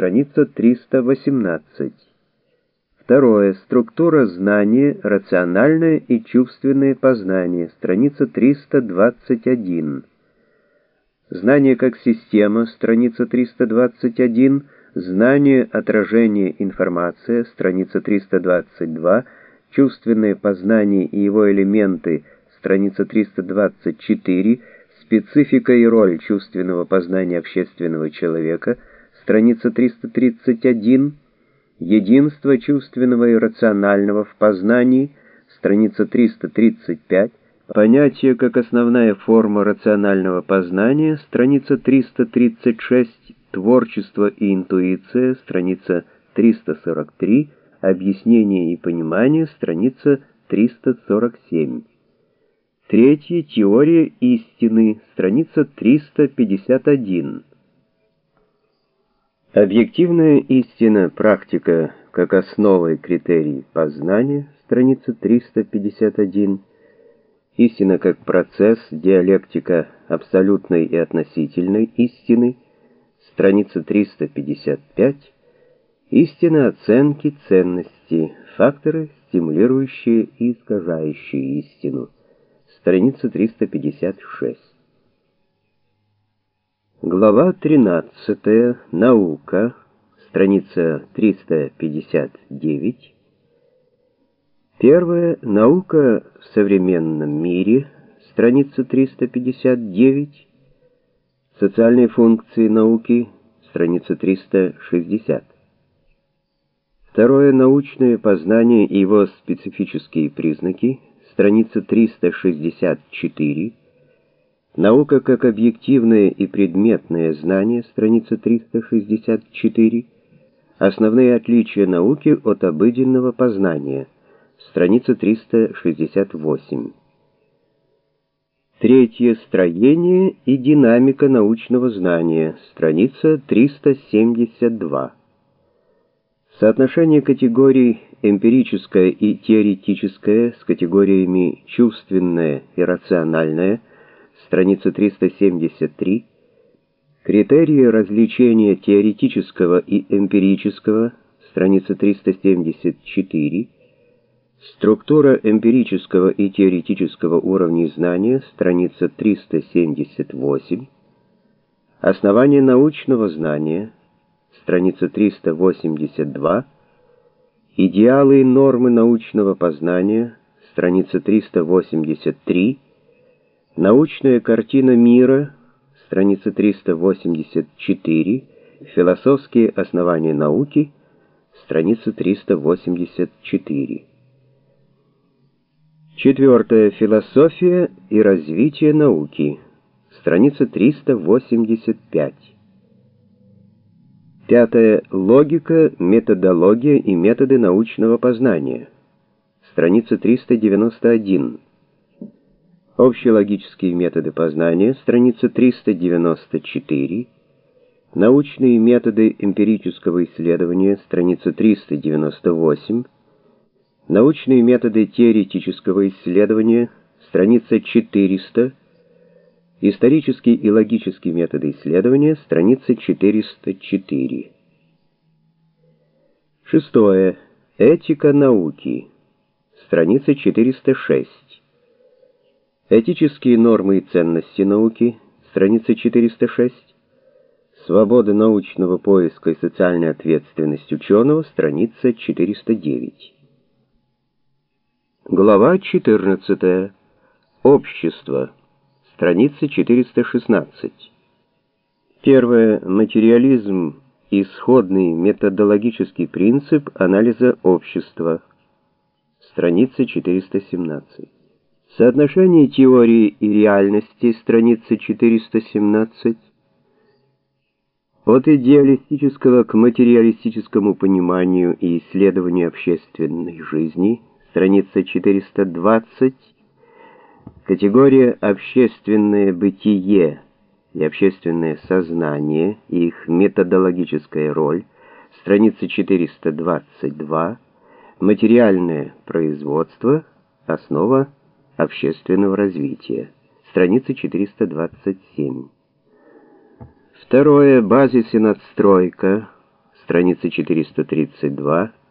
страница 318. Второе. Структура знания, рациональное и чувственное познание, страница 321. Знание как система, страница 321. Знание, отражение, информация, страница 322. Чувственное познание и его элементы, страница 324. Специфика и роль чувственного познания общественного человека, страница 331. Единство чувственного и рационального в познании, страница 335. Понятие как основная форма рационального познания, страница 336. Творчество и интуиция, страница 343. Объяснение и понимание, страница 347. Третье. Теория истины, страница 351. Объективная истина, практика как основа и критерий познания, страница 351. Истина как процесс, диалектика абсолютной и относительной истины, страница 355. Истина оценки ценности, факторы, стимулирующие и искажающие истину, страница 356. Глава 13. Наука, страница 359. Первая. Наука в современном мире, страница 359. Социальные функции науки, страница 360. Второе. Научное познание и его специфические признаки, страница 364. Наука как объективное и предметное знание, страница 364. Основные отличия науки от обыденного познания, страница 368. Третье. Строение и динамика научного знания, страница 372. Соотношение категорий эмпирическое и теоретическое с категориями чувственное и рациональное, страница 373. Критерии различения теоретического и эмпирического, страница 374. Структура эмпирического и теоретического уровней знания, страница 378. Основание научного знания, страница 382. Идеалы и нормы научного познания, страница 383. Научная картина мира, страница 384. Философские основания науки, страница 384. Четвертое. Философия и развитие науки, страница 385. Пятое. Логика, методология и методы научного познания, страница 391. Общелогические методы познания, страница 394. Научные методы эмпирического исследования, страница 398. Научные методы теоретического исследования, страница 400. Исторические и логические методы исследования, страница 404. Шестое. Этика науки, страница 406. Этические нормы и ценности науки, страница 406. Свобода научного поиска и социальная ответственность ученого, страница 409. Глава 14. Общество, страница 416. Первое. Материализм – исходный методологический принцип анализа общества, страница 417. Соотношение теории и реальности, страница 417. От идеалистического к материалистическому пониманию и исследованию общественной жизни, страница 420. Категория «общественное бытие» и «общественное сознание» и их методологическая роль, страница 422. Материальное производство – основа общественного развития, страница 427. Второе. Базис и надстройка, страница 432,